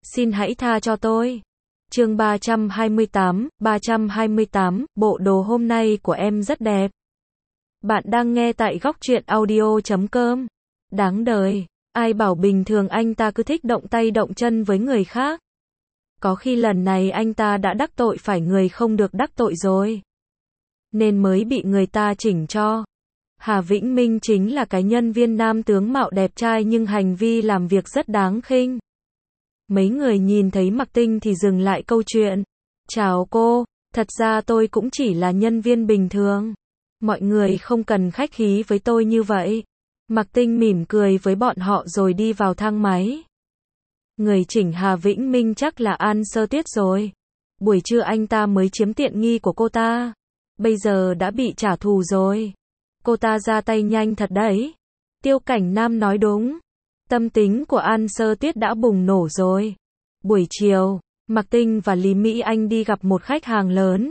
Xin hãy tha cho tôi. Chương 328, bộ đồ hôm nay của em rất đẹp. Bạn đang nghe tại góc truyện audio.com. Đáng đời, ai bảo bình thường anh ta cứ thích động tay động chân với người khác. Có khi lần này anh ta đã đắc tội phải người không được đắc tội rồi, nên mới bị người ta chỉnh cho. Hà Vĩnh Minh chính là cái nhân viên nam tướng mạo đẹp trai nhưng hành vi làm việc rất đáng khinh. Mấy người nhìn thấy Mạc Tinh thì dừng lại câu chuyện. Chào cô, thật ra tôi cũng chỉ là nhân viên bình thường. Mọi người không cần khách khí với tôi như vậy. Mạc Tinh mỉm cười với bọn họ rồi đi vào thang máy. Người chỉnh Hà Vĩnh Minh chắc là An Sơ Tuyết rồi. Buổi trưa anh ta mới chiếm tiện nghi của cô ta. Bây giờ đã bị trả thù rồi. Cô ta ra tay nhanh thật đấy. Tiêu Cảnh Nam nói đúng. Tâm tính của An Sơ Tuyết đã bùng nổ rồi. Buổi chiều, Mạc Tinh và Lý Mỹ Anh đi gặp một khách hàng lớn.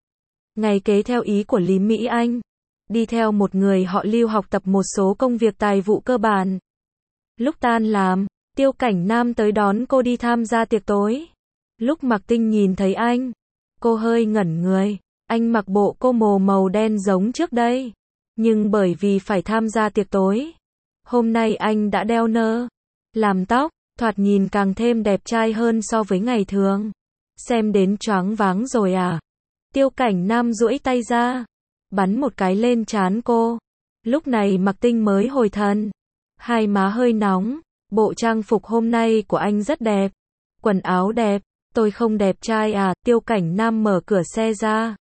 Ngày kế theo ý của Lý Mỹ Anh, đi theo một người họ Lưu học tập một số công việc tài vụ cơ bản. Lúc tan làm, Tiêu Cảnh Nam tới đón cô đi tham gia tiệc tối. Lúc Mạc Tinh nhìn thấy anh, cô hơi ngẩn người. Anh mặc bộ cô mồ màu đen giống trước đây, nhưng bởi vì phải tham gia tiệc tối, hôm nay anh đã đeo nơ, làm tóc, thoạt nhìn càng thêm đẹp trai hơn so với ngày thường. Xem đến choáng váng rồi à? Tiêu Cảnh Nam duỗi tay ra, bắn một cái lên trán cô. Lúc này Mạc Tinh mới hồi thần. Hai má hơi nóng. Bộ trang phục hôm nay của anh rất đẹp. Quần áo đẹp. Tôi không đẹp trai à? Tiêu Cảnh Nam mở cửa xe ra,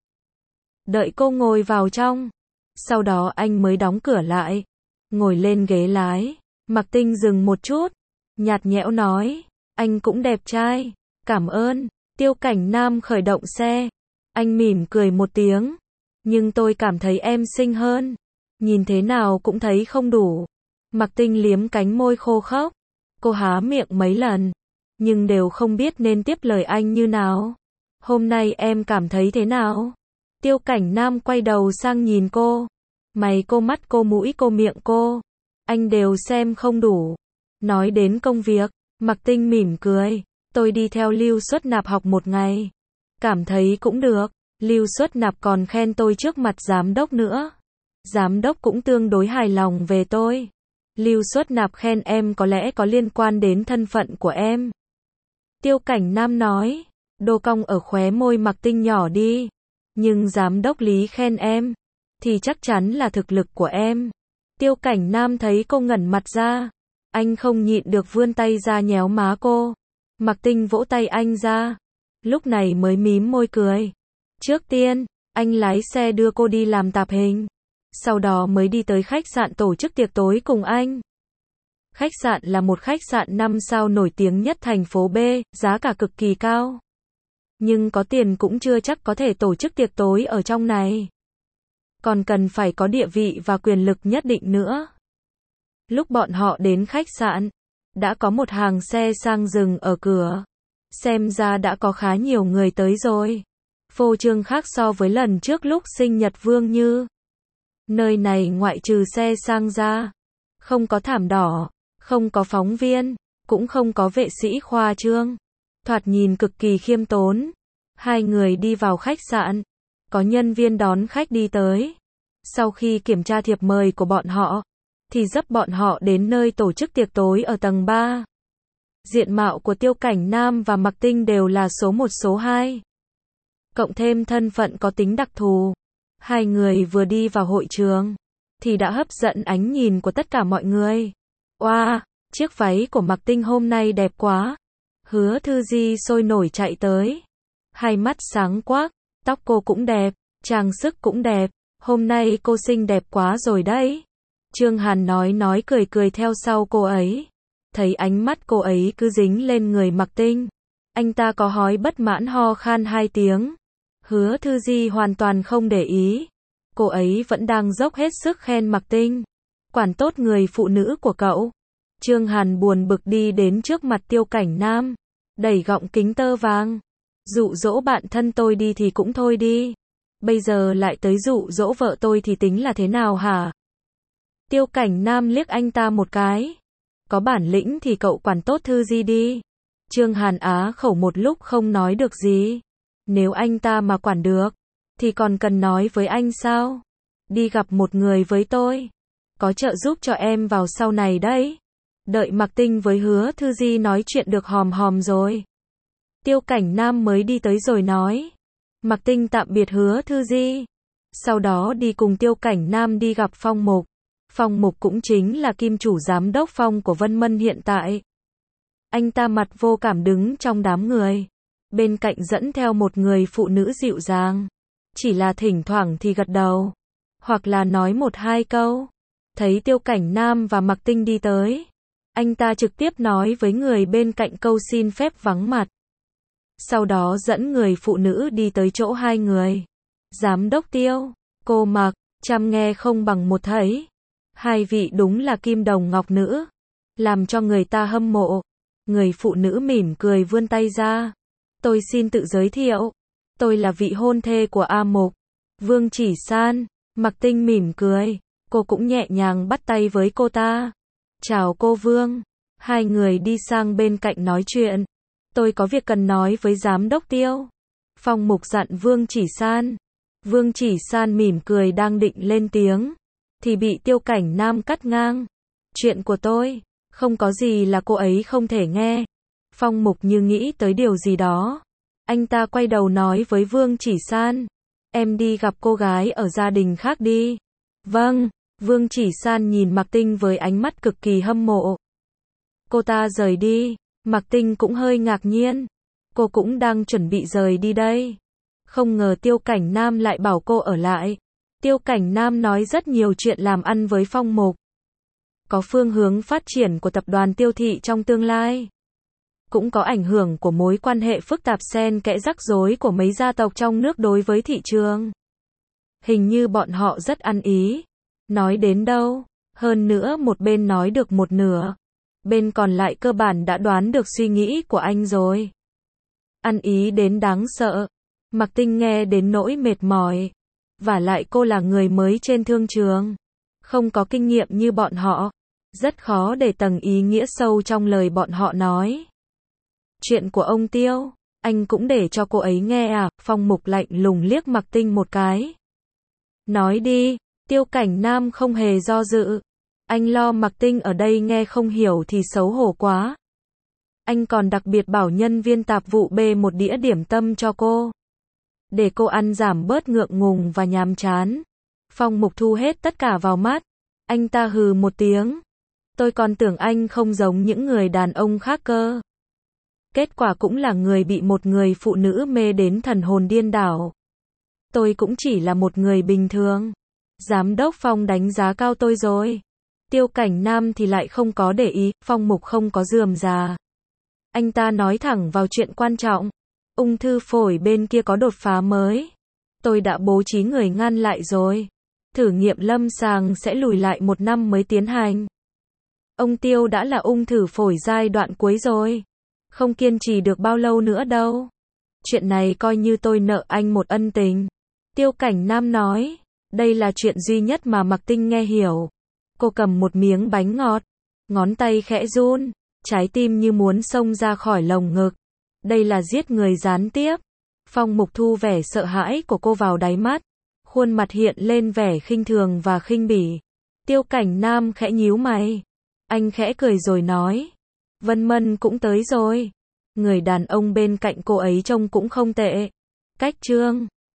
đợi cô ngồi vào trong. Sau đó anh mới đóng cửa lại, ngồi lên ghế lái. Mạc Tinh dừng một chút, nhạt nhẽo nói, anh cũng đẹp trai, cảm ơn. Tiêu Cảnh Nam khởi động xe. Anh mỉm cười một tiếng, nhưng tôi cảm thấy em xinh hơn. Nhìn thế nào cũng thấy không đủ. Mạc Tinh liếm cánh môi khô khốc. Cô há miệng mấy lần, nhưng đều không biết nên tiếp lời anh như nào. Hôm nay em cảm thấy thế nào? Tiêu Cảnh Nam quay đầu sang nhìn cô. Mày cô, mắt cô, mũi cô, miệng cô, anh đều xem không đủ. Nói đến công việc, Mạc Tinh mỉm cười. Tôi đi theo Lưu Xuất Nạp học một ngày, cảm thấy cũng được. Lưu Xuất Nạp còn khen tôi trước mặt giám đốc nữa. Giám đốc cũng tương đối hài lòng về tôi. Lưu Xuất Nạp khen em có lẽ có liên quan đến thân phận của em. Tiêu Cảnh Nam nói. Đô cong ở khóe môi Mạc Tinh nhỏ đi. Nhưng giám đốc Lý khen em, thì chắc chắn là thực lực của em. Tiêu Cảnh Nam thấy cô ngẩn mặt ra, anh không nhịn được vươn tay ra nhéo má cô. Mạc Tinh vỗ tay anh ra, lúc này mới mím môi cười. Trước tiên, anh lái xe đưa cô đi làm tạp hình, sau đó mới đi tới khách sạn tổ chức tiệc tối cùng anh. Khách sạn là một khách sạn 5 sao nổi tiếng nhất thành phố B, giá cả cực kỳ cao. Nhưng có tiền cũng chưa chắc có thể tổ chức tiệc tối ở trong này. Còn cần phải có địa vị và quyền lực nhất định nữa. Lúc bọn họ đến khách sạn, đã có một hàng xe sang dừng ở cửa. Xem ra đã có khá nhiều người tới rồi. Phô trương khác so với lần trước lúc sinh nhật Vương Như. Nơi này ngoại trừ xe sang ra, không có thảm đỏ, không có phóng viên, cũng không có vệ sĩ khoa trương. Thoạt nhìn cực kỳ khiêm tốn. Hai người đi vào khách sạn, có nhân viên đón khách đi tới. Sau khi kiểm tra thiệp mời của bọn họ, thì dắt bọn họ đến nơi tổ chức tiệc tối ở tầng 3. Diện mạo của Tiêu Cảnh Nam và Mạc Tinh đều là số 1 số 2. Cộng thêm thân phận có tính đặc thù. Hai người vừa đi vào hội trường, thì đã hấp dẫn ánh nhìn của tất cả mọi người. Oa, chiếc váy của Mạc Tinh hôm nay đẹp quá. Hứa Thư Di sôi nổi chạy tới. Hai mắt sáng quắc, tóc cô cũng đẹp, trang sức cũng đẹp. Hôm nay cô xinh đẹp quá rồi đấy. Trương Hàn nói cười cười theo sau cô ấy. Thấy ánh mắt cô ấy cứ dính lên người Mạc Tinh, anh ta có hói bất mãn ho khan 2 tiếng. Hứa Thư Di hoàn toàn không để ý. Cô ấy vẫn đang dốc hết sức khen Mạc Tinh. Quản tốt người phụ nữ của cậu. Trương Hàn buồn bực đi đến trước mặt Tiêu Cảnh Nam, đẩy gọng kính tơ vàng. Dụ dỗ bạn thân tôi đi thì cũng thôi đi. Bây giờ lại tới dụ dỗ vợ tôi thì tính là thế nào hả? Tiêu Cảnh Nam liếc anh ta một cái. Có bản lĩnh thì cậu quản tốt Thư Di đi. Trương Hàn Á khẩu một lúc không nói được gì. Nếu anh ta mà quản được, thì còn cần nói với anh sao? Đi gặp một người với tôi, có trợ giúp cho em vào sau này đấy. Đợi Mạc Tinh với Hứa Thư Di nói chuyện được hòm hòm rồi, Tiêu Cảnh Nam mới đi tới rồi nói. Mạc Tinh tạm biệt Hứa Thư Di, sau đó đi cùng Tiêu Cảnh Nam đi gặp Phong Mục. Phong Mục cũng chính là kim chủ giám đốc Phong của Vân Mân hiện tại. Anh ta mặt vô cảm đứng trong đám người, bên cạnh dẫn theo một người phụ nữ dịu dàng, chỉ là thỉnh thoảng thì gật đầu, hoặc là nói một hai câu. Thấy Tiêu Cảnh Nam và Mạc Tinh đi tới, anh ta trực tiếp nói với người bên cạnh câu xin phép vắng mặt. Sau đó dẫn người phụ nữ đi tới chỗ hai người. Giám đốc Tiêu, cô Mạc, chăm nghe không bằng một thấy. Hai vị đúng là kim đồng ngọc nữ, làm cho người ta hâm mộ. Người phụ nữ mỉm cười vươn tay ra. Tôi xin tự giới thiệu, tôi là vị hôn thê của A Mục, Vương Chỉ San. Mạc Tinh mỉm cười, cô cũng nhẹ nhàng bắt tay với cô ta. Chào cô Vương. Hai người đi sang bên cạnh nói chuyện. Tôi có việc cần nói với giám đốc Tiêu. Phong Mục dặn Vương Chỉ San. Vương Chỉ San mỉm cười đang định lên tiếng, thì bị Tiêu Cảnh Nam cắt ngang. Chuyện của tôi, không có gì là cô ấy không thể nghe. Phong Mục như nghĩ tới điều gì đó. Anh ta quay đầu nói với Vương Chỉ San. Em đi gặp cô gái ở gia đình khác đi. Vâng. Vương Chỉ San nhìn Mạc Tinh với ánh mắt cực kỳ hâm mộ. Cô ta rời đi. Mạc Tinh cũng hơi ngạc nhiên. Cô cũng đang chuẩn bị rời đi đây. Không ngờ Tiêu Cảnh Nam lại bảo cô ở lại. Tiêu Cảnh Nam nói rất nhiều chuyện làm ăn với Phong Mục, có phương hướng phát triển của tập đoàn Tiêu Thị trong tương lai, cũng có ảnh hưởng của mối quan hệ phức tạp xen kẽ rắc rối của mấy gia tộc trong nước đối với thị trường. Hình như bọn họ rất ăn ý. Nói đến đâu, hơn nữa một bên nói được một nửa, bên còn lại cơ bản đã đoán được suy nghĩ của anh rồi. Ăn ý đến đáng sợ. Mạc Tinh nghe đến nỗi mệt mỏi. Vả lại cô là người mới trên thương trường, không có kinh nghiệm như bọn họ, rất khó để tầng ý nghĩa sâu trong lời bọn họ nói. Chuyện của ông Tiêu, anh cũng để cho cô ấy nghe à? Phong Mục lạnh lùng liếc Mạc Tinh một cái. Nói đi. Tiêu Cảnh Nam không hề do dự. Anh lo Mạc Tinh ở đây nghe không hiểu thì xấu hổ quá. Anh còn đặc biệt bảo nhân viên tạp vụ bê một đĩa điểm tâm cho cô, để cô ăn giảm bớt ngượng ngùng và nhàm chán. Phong Mục thu hết tất cả vào mắt. Anh ta hừ một tiếng. Tôi còn tưởng anh không giống những người đàn ông khác cơ. Kết quả cũng là người bị một người phụ nữ mê đến thần hồn điên đảo. Tôi cũng chỉ là một người bình thường. Giám đốc Phong đánh giá cao tôi rồi. Tiêu Cảnh Nam thì lại không có để ý. Phong Mục không có rườm rà. Anh ta nói thẳng vào chuyện quan trọng. Ung thư phổi bên kia có đột phá mới. Tôi đã bố trí người ngăn lại rồi. Thử nghiệm lâm sàng sẽ lùi lại 1 năm mới tiến hành. Ông Tiêu đã là ung thư phổi giai đoạn cuối rồi, không kiên trì được bao lâu nữa đâu. Chuyện này coi như tôi nợ anh một ân tình. Tiêu Cảnh Nam nói. Đây là chuyện duy nhất mà Mạc Tinh nghe hiểu. Cô cầm một miếng bánh ngọt, ngón tay khẽ run, trái tim như muốn xông ra khỏi lồng ngực. Đây là giết người gián tiếp. Phong Mục thu vẻ sợ hãi của cô vào đáy mắt, khuôn mặt hiện lên vẻ khinh thường và khinh bỉ. Tiêu Cảnh Nam khẽ nhíu mày. Anh khẽ cười rồi nói. Vân Mân cũng tới rồi. Người đàn ông bên cạnh cô ấy trông cũng không tệ. Cách Trương